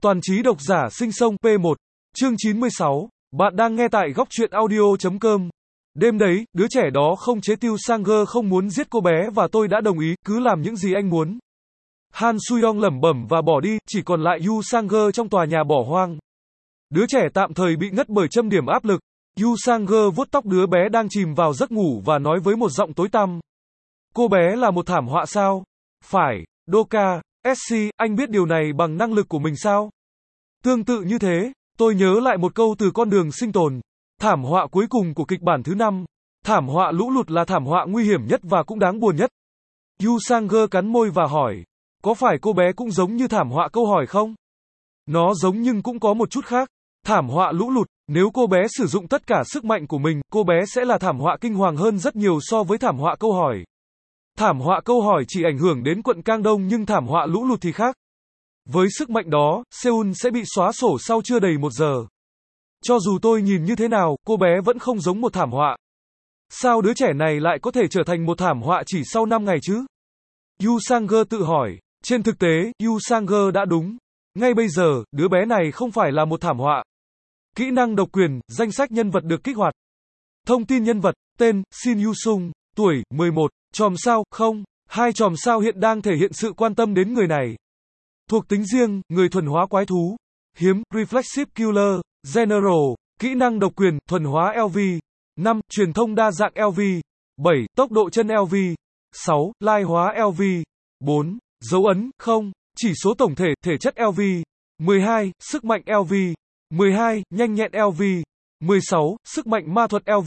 Toàn trí độc giả sinh sông P1, chương 96, bạn đang nghe tại góc truyện audio.com. Đêm đấy, đứa trẻ đó không chế Tiêu Sanger không muốn giết cô bé và tôi đã đồng ý, cứ làm những gì anh muốn. Han Soo-young lẩm bẩm và bỏ đi, chỉ còn lại Yu Sanger trong tòa nhà bỏ hoang. Đứa trẻ tạm thời bị ngất bởi châm điểm áp lực. Yu Sanger vuốt tóc đứa bé đang chìm vào giấc ngủ và nói với một giọng tối tăm. Cô bé là một thảm họa sao? Phải, Doka, SC, anh biết điều này bằng năng lực của mình sao? Tương tự như thế, tôi nhớ lại một câu từ Con đường sinh tồn. Thảm họa cuối cùng của kịch bản thứ 5. Thảm họa lũ lụt là thảm họa nguy hiểm nhất và cũng đáng buồn nhất. Yu Sanger cắn môi và hỏi. Có phải cô bé cũng giống như thảm họa câu hỏi không? Nó giống nhưng cũng có một chút khác. Thảm họa lũ lụt, nếu cô bé sử dụng tất cả sức mạnh của mình, cô bé sẽ là thảm họa kinh hoàng hơn rất nhiều so với thảm họa câu hỏi. Thảm họa câu hỏi chỉ ảnh hưởng đến quận Cang Đông nhưng thảm họa lũ lụt thì khác. Với sức mạnh đó, Seoul sẽ bị xóa sổ sau chưa đầy 1 giờ. Cho dù tôi nhìn như thế nào, cô bé vẫn không giống một thảm họa. Sao đứa trẻ này lại có thể trở thành một thảm họa chỉ sau 5 ngày chứ? Yu Sanger tự hỏi. Trên thực tế, Yu Sanger đã đúng. Ngay bây giờ, đứa bé này không phải là một thảm họa. Kỹ năng độc quyền, danh sách nhân vật được kích hoạt. Thông tin nhân vật, tên, Shin Yu-sung, tuổi, 11, chòm sao, không. 2 chòm sao hiện đang thể hiện sự quan tâm đến người này. Thuộc tính riêng, người thuần hóa quái thú. Hiếm, Reflexive Killer, General, kỹ năng độc quyền, thuần hóa LV. 5. Truyền thông đa dạng LV. 7. Tốc độ chân LV. 6. Lai hóa LV. 4. Dấu ấn, không. Chỉ số tổng thể, thể chất LV. 12. Sức mạnh LV. 12. Nhanh nhẹn LV. 16. Sức mạnh ma thuật LV.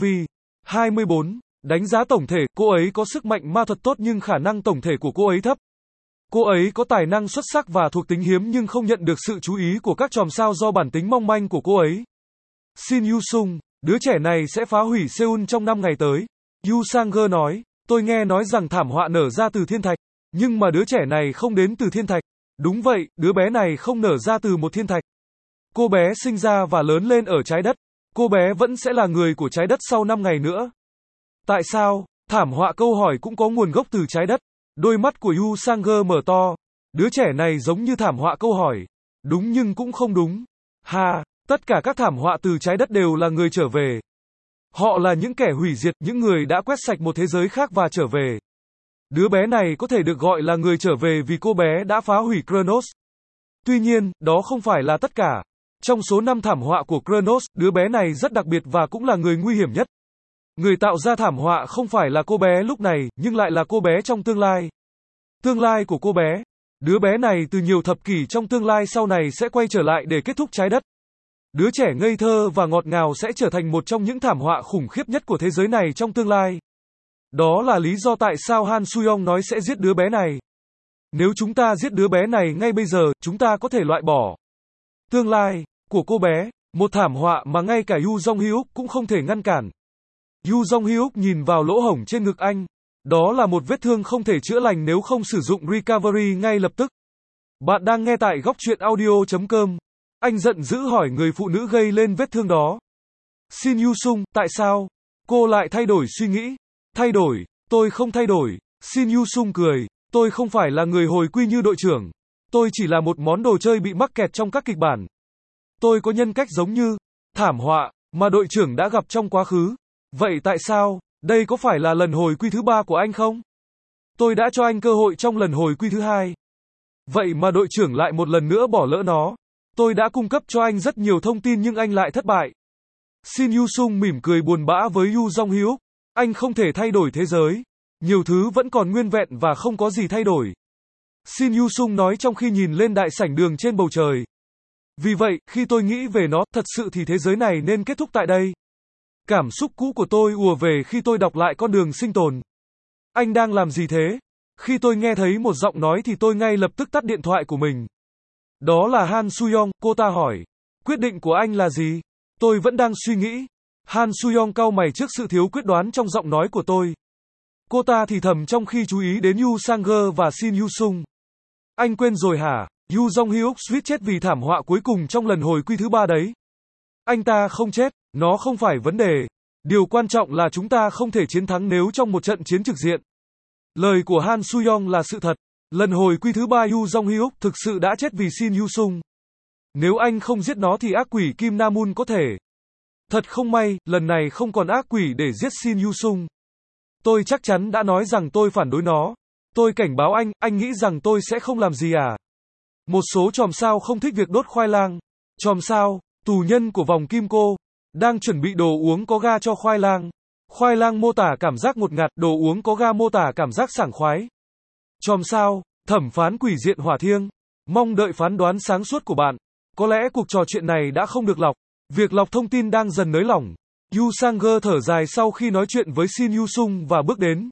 24. Đánh giá tổng thể, cô ấy có sức mạnh ma thuật tốt nhưng khả năng tổng thể của cô ấy thấp. Cô ấy có tài năng xuất sắc và thuộc tính hiếm nhưng không nhận được sự chú ý của các chòm sao do bản tính mong manh của cô ấy. Shin Yu-sung, đứa trẻ này sẽ phá hủy Seoul trong 5 ngày tới. Yu Sanger nói, tôi nghe nói rằng thảm họa nở ra từ thiên thạch, nhưng mà đứa trẻ này không đến từ thiên thạch. Đúng vậy, đứa bé này không nở ra từ một thiên thạch. Cô bé sinh ra và lớn lên ở trái đất. Cô bé vẫn sẽ là người của trái đất sau 5 ngày nữa. Tại sao? Thảm họa câu hỏi cũng có nguồn gốc từ trái đất. Đôi mắt của Yu Sanger mở to. Đứa trẻ này giống như thảm họa câu hỏi. Đúng nhưng cũng không đúng. Tất cả các thảm họa từ trái đất đều là người trở về. Họ là những kẻ hủy diệt, những người đã quét sạch một thế giới khác và trở về. Đứa bé này có thể được gọi là người trở về vì cô bé đã phá hủy Kronos. Tuy nhiên, đó không phải là tất cả. Trong số 5 thảm họa của Kronos, đứa bé này rất đặc biệt và cũng là người nguy hiểm nhất. Người tạo ra thảm họa không phải là cô bé lúc này, nhưng lại là cô bé trong tương lai. Tương lai của cô bé. Đứa bé này từ nhiều thập kỷ trong tương lai sau này sẽ quay trở lại để kết thúc trái đất. Đứa trẻ ngây thơ và ngọt ngào sẽ trở thành một trong những thảm họa khủng khiếp nhất của thế giới này trong tương lai. Đó là lý do tại sao Han Soo-young nói sẽ giết đứa bé này. Nếu chúng ta giết đứa bé này ngay bây giờ, chúng ta có thể loại bỏ tương lai của cô bé, một thảm họa mà ngay cả Yu Jong-hyuk cũng không thể ngăn cản. Yu Jong-hyuk nhìn vào lỗ hổng trên ngực anh. Đó là một vết thương không thể chữa lành nếu không sử dụng recovery ngay lập tức. Bạn đang nghe tại góc truyện audio.com. Anh giận dữ hỏi người phụ nữ gây lên vết thương đó. Shin Yu-sung, tại sao? Cô lại thay đổi suy nghĩ. Thay đổi, tôi không thay đổi. Shin Yu-sung cười. Tôi không phải là người hồi quy như đội trưởng. Tôi chỉ là một món đồ chơi bị mắc kẹt trong các kịch bản. Tôi có nhân cách giống như thảm họa mà đội trưởng đã gặp trong quá khứ. Vậy tại sao? Đây có phải là lần hồi quy thứ 3 của anh không? Tôi đã cho anh cơ hội trong lần hồi quy thứ 2. Vậy mà đội trưởng lại một lần nữa bỏ lỡ nó. Tôi đã cung cấp cho anh rất nhiều thông tin nhưng anh lại thất bại. Shin Yu-sung mỉm cười buồn bã với Yu Jong-hyuk. Anh không thể thay đổi thế giới. Nhiều thứ vẫn còn nguyên vẹn và không có gì thay đổi. Shin Yu-sung nói trong khi nhìn lên đại sảnh đường trên bầu trời. Vì vậy, khi tôi nghĩ về nó, thật sự thì thế giới này nên kết thúc tại đây. Cảm xúc cũ của tôi ùa về khi tôi đọc lại Con đường sinh tồn. Anh đang làm gì thế? Khi tôi nghe thấy một giọng nói thì tôi ngay lập tức tắt điện thoại của mình. Đó là Han Soo-young, cô ta hỏi. Quyết định của anh là gì? Tôi vẫn đang suy nghĩ. Han Soo-young cau mày trước sự thiếu quyết đoán trong giọng nói của tôi. Cô ta thì thầm trong khi chú ý đến Yu Sanger và Shin Yu-sung. Anh quên rồi hả? Yu Jong-hyuk suýt chết vì thảm họa cuối cùng trong lần hồi quy thứ 3 đấy. Anh ta không chết, nó không phải vấn đề. Điều quan trọng là chúng ta không thể chiến thắng nếu trong một trận chiến trực diện. Lời của Han Soo-young là sự thật. Lần hồi quy thứ 3 Yu Jong-hyuk thực sự đã chết vì Shin Yu-sung. Nếu anh không giết nó thì ác quỷ Kim Namun có thể. Thật không may, lần này không còn ác quỷ để giết Shin Yu-sung. Tôi chắc chắn đã nói rằng tôi phản đối nó. Tôi cảnh báo anh nghĩ rằng tôi sẽ không làm gì à? Một số chòm sao không thích việc đốt khoai lang. Chòm sao, tù nhân của vòng kim cô, đang chuẩn bị đồ uống có ga cho khoai lang. Khoai lang mô tả cảm giác ngột ngạt, đồ uống có ga mô tả cảm giác sảng khoái. Chòm sao, thẩm phán quỷ diện hỏa thiêng. Mong đợi phán đoán sáng suốt của bạn. Có lẽ cuộc trò chuyện này đã không được lọc. Việc lọc thông tin đang dần nới lỏng. Yu Sang-ge thở dài sau khi nói chuyện với Shin Yu-sung và bước đến.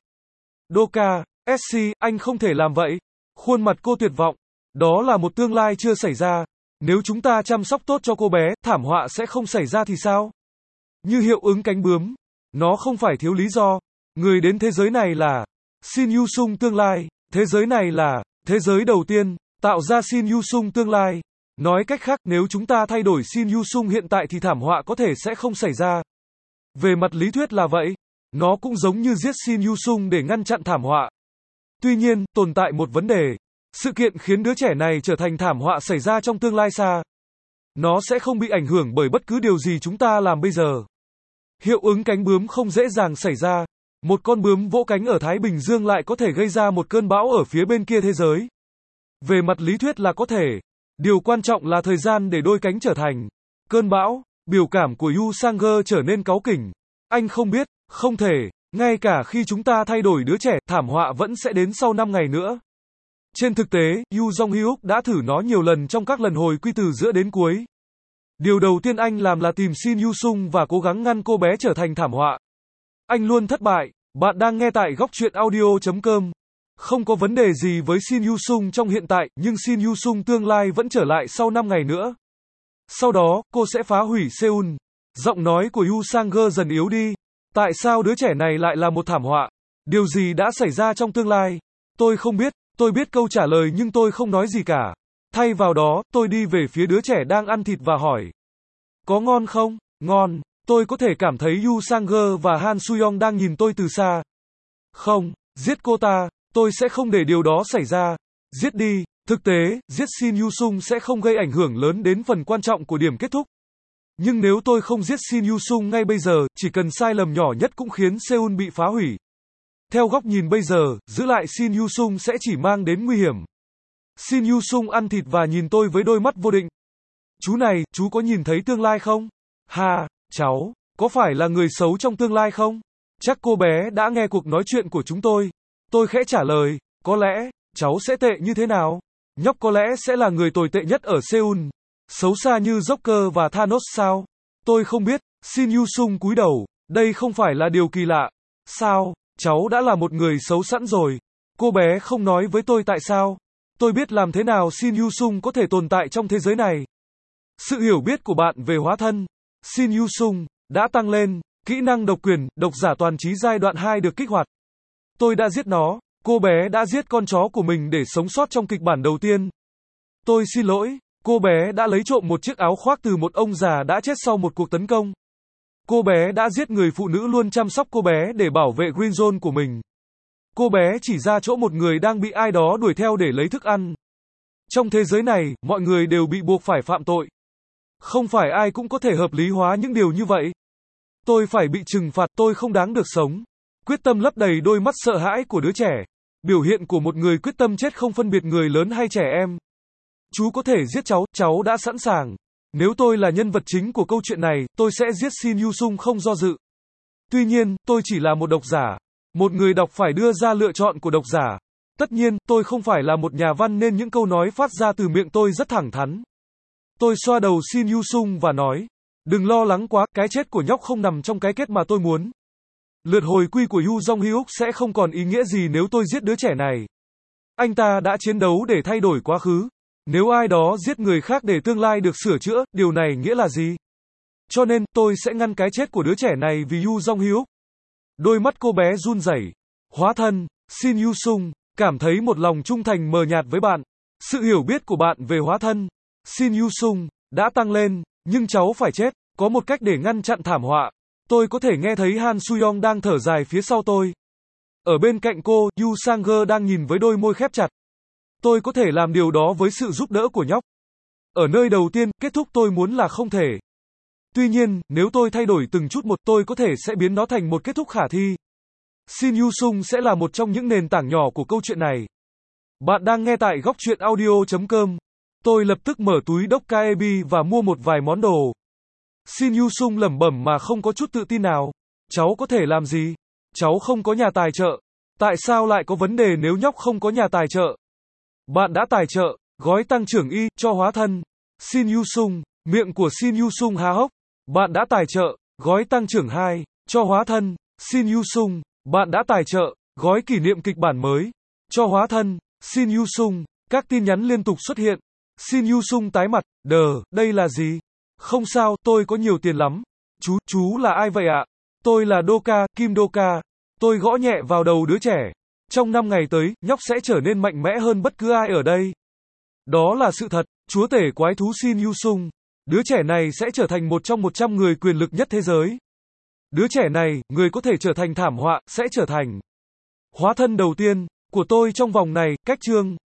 Doka, SC, anh không thể làm vậy. Khuôn mặt cô tuyệt vọng. Đó là một tương lai chưa xảy ra. Nếu chúng ta chăm sóc tốt cho cô bé, thảm họa sẽ không xảy ra thì sao? Như hiệu ứng cánh bướm. Nó không phải thiếu lý do. Người đến thế giới này là Shin Yu-sung tương lai. Thế giới này là thế giới đầu tiên tạo ra Shin Yu-sung tương lai. Nói cách khác, nếu chúng ta thay đổi Shin Yu-sung hiện tại thì thảm họa có thể sẽ không xảy ra. Về mặt lý thuyết là vậy. Nó cũng giống như giết Shin Yu-sung để ngăn chặn thảm họa. Tuy nhiên, tồn tại một vấn đề. Sự kiện khiến đứa trẻ này trở thành thảm họa xảy ra trong tương lai xa. Nó sẽ không bị ảnh hưởng bởi bất cứ điều gì chúng ta làm bây giờ. Hiệu ứng cánh bướm không dễ dàng xảy ra. Một con bướm vỗ cánh ở Thái Bình Dương lại có thể gây ra một cơn bão ở phía bên kia thế giới. Về mặt lý thuyết là có thể. Điều quan trọng là thời gian để đôi cánh trở thành cơn bão. Biểu cảm của Yu Sang-ge trở nên cáu kỉnh. Anh không biết, không thể, ngay cả khi chúng ta thay đổi đứa trẻ, thảm họa vẫn sẽ đến sau 5 ngày nữa. Trên thực tế, Yu Jong-hyuk đã thử nó nhiều lần trong các lần hồi quy từ giữa đến cuối. Điều đầu tiên anh làm là tìm Shin Yu-sung và cố gắng ngăn cô bé trở thành thảm họa. Anh luôn thất bại. Bạn đang nghe tại góc truyện audio.com. Không có vấn đề gì với Shin Yu-sung trong hiện tại, nhưng Shin Yu-sung tương lai vẫn trở lại sau 5 ngày nữa. Sau đó, cô sẽ phá hủy Seoul. Giọng nói của Yu Sang-ge dần yếu đi. Tại sao đứa trẻ này lại là một thảm họa? Điều gì đã xảy ra trong tương lai? Tôi không biết, tôi biết câu trả lời nhưng tôi không nói gì cả. Thay vào đó, tôi đi về phía đứa trẻ đang ăn thịt và hỏi. Có ngon không? Ngon. Tôi có thể cảm thấy Yu Sang-ge và Han Soo-young đang nhìn tôi từ xa. Không, giết cô ta, tôi sẽ không để điều đó xảy ra. Giết đi. Thực tế, giết Shin Yu-sung sẽ không gây ảnh hưởng lớn đến phần quan trọng của điểm kết thúc. Nhưng nếu tôi không giết Shin Yu-sung ngay bây giờ, chỉ cần sai lầm nhỏ nhất cũng khiến Seoul bị phá hủy. Theo góc nhìn bây giờ, giữ lại Shin Yu-sung sẽ chỉ mang đến nguy hiểm. Shin Yu-sung ăn thịt và nhìn tôi với đôi mắt vô định. Chú này, chú có nhìn thấy tương lai không? Ha, cháu, có phải là người xấu trong tương lai không? Chắc cô bé đã nghe cuộc nói chuyện của chúng tôi. Tôi khẽ trả lời, có lẽ, cháu sẽ tệ như thế nào? Nhóc có lẽ sẽ là người tồi tệ nhất ở Seoul. Xấu xa như Joker và Thanos sao? Tôi không biết. Shin Yu-sung cúi đầu. Đây không phải là điều kỳ lạ. Sao? Cháu đã là một người xấu sẵn rồi. Cô bé không nói với tôi tại sao. Tôi biết làm thế nào Shin Yu-sung có thể tồn tại trong thế giới này. Sự hiểu biết của bạn về hóa thân Shin Yu-sung đã tăng lên. Kỹ năng độc quyền, độc giả toàn trí giai đoạn 2 được kích hoạt. Tôi đã giết nó. Cô bé đã giết con chó của mình để sống sót trong kịch bản đầu tiên. Tôi xin lỗi. Cô bé đã lấy trộm một chiếc áo khoác từ một ông già đã chết sau một cuộc tấn công. Cô bé đã giết người phụ nữ luôn chăm sóc cô bé để bảo vệ Green Zone của mình. Cô bé chỉ ra chỗ một người đang bị ai đó đuổi theo để lấy thức ăn. Trong thế giới này, mọi người đều bị buộc phải phạm tội. Không phải ai cũng có thể hợp lý hóa những điều như vậy. Tôi phải bị trừng phạt, tôi không đáng được sống. Quyết tâm lấp đầy đôi mắt sợ hãi của đứa trẻ. Biểu hiện của một người quyết tâm chết không phân biệt người lớn hay trẻ em. Chú có thể giết cháu đã sẵn sàng. Nếu tôi là nhân vật chính của câu chuyện này, tôi sẽ giết Shin Yu-sung không do dự. Tuy nhiên, tôi chỉ là một độc giả. Một người đọc phải đưa ra lựa chọn của độc giả. Tất nhiên, tôi không phải là một nhà văn nên những câu nói phát ra từ miệng tôi rất thẳng thắn. Tôi xoa đầu Shin Yu-sung và nói, đừng lo lắng quá, cái chết của nhóc không nằm trong cái kết mà tôi muốn. Lượt hồi quy của Yu Jong-hyuk sẽ không còn ý nghĩa gì nếu tôi giết đứa trẻ này. Anh ta đã chiến đấu để thay đổi quá khứ. Nếu ai đó giết người khác để tương lai được sửa chữa, điều này nghĩa là gì? Cho nên, tôi sẽ ngăn cái chết của đứa trẻ này vì Yu Jong-hyuk. Đôi mắt cô bé run rẩy. Hóa thân, Shin Yu-sung, cảm thấy một lòng trung thành mờ nhạt với bạn. Sự hiểu biết của bạn về hóa thân, Shin Yu-sung, đã tăng lên, nhưng cháu phải chết. Có một cách để ngăn chặn thảm họa. Tôi có thể nghe thấy Han Soo-young đang thở dài phía sau tôi. Ở bên cạnh cô, Yu Sang-ge đang nhìn với đôi môi khép chặt. Tôi có thể làm điều đó với sự giúp đỡ của nhóc. Ở nơi đầu tiên, kết thúc tôi muốn là không thể. Tuy nhiên, nếu tôi thay đổi từng chút một, tôi có thể sẽ biến nó thành một kết thúc khả thi. Shin Yu Sung sẽ là một trong những nền tảng nhỏ của câu chuyện này. Bạn đang nghe tại góc truyện audio.com. Tôi lập tức mở túi Dokkaebi và mua một vài món đồ. Shin Yu Sung lẩm bẩm mà không có chút tự tin nào. Cháu có thể làm gì? Cháu không có nhà tài trợ. Tại sao lại có vấn đề nếu nhóc không có nhà tài trợ? Bạn đã tài trợ gói tăng trưởng Y cho hóa thân. Shin Yu Sung, miệng của Shin Yu Sung há hốc. Bạn đã tài trợ gói tăng trưởng 2 cho hóa thân. Shin Yu Sung, bạn đã tài trợ gói kỷ niệm kịch bản mới cho hóa thân. Shin Yu Sung, các tin nhắn liên tục xuất hiện. Shin Yu Sung tái mặt, đây là gì? Không sao, tôi có nhiều tiền lắm. Chú là ai vậy ạ? Tôi là Doka, Kim Doka. Tôi gõ nhẹ vào đầu đứa trẻ. Trong 5 ngày tới, nhóc sẽ trở nên mạnh mẽ hơn bất cứ ai ở đây. Đó là sự thật, chúa tể quái thú Shin Yu Sung. Đứa trẻ này sẽ trở thành một trong 100 người quyền lực nhất thế giới. Đứa trẻ này, người có thể trở thành thảm họa, sẽ trở thành hóa thân đầu tiên của tôi trong vòng này, cách chương.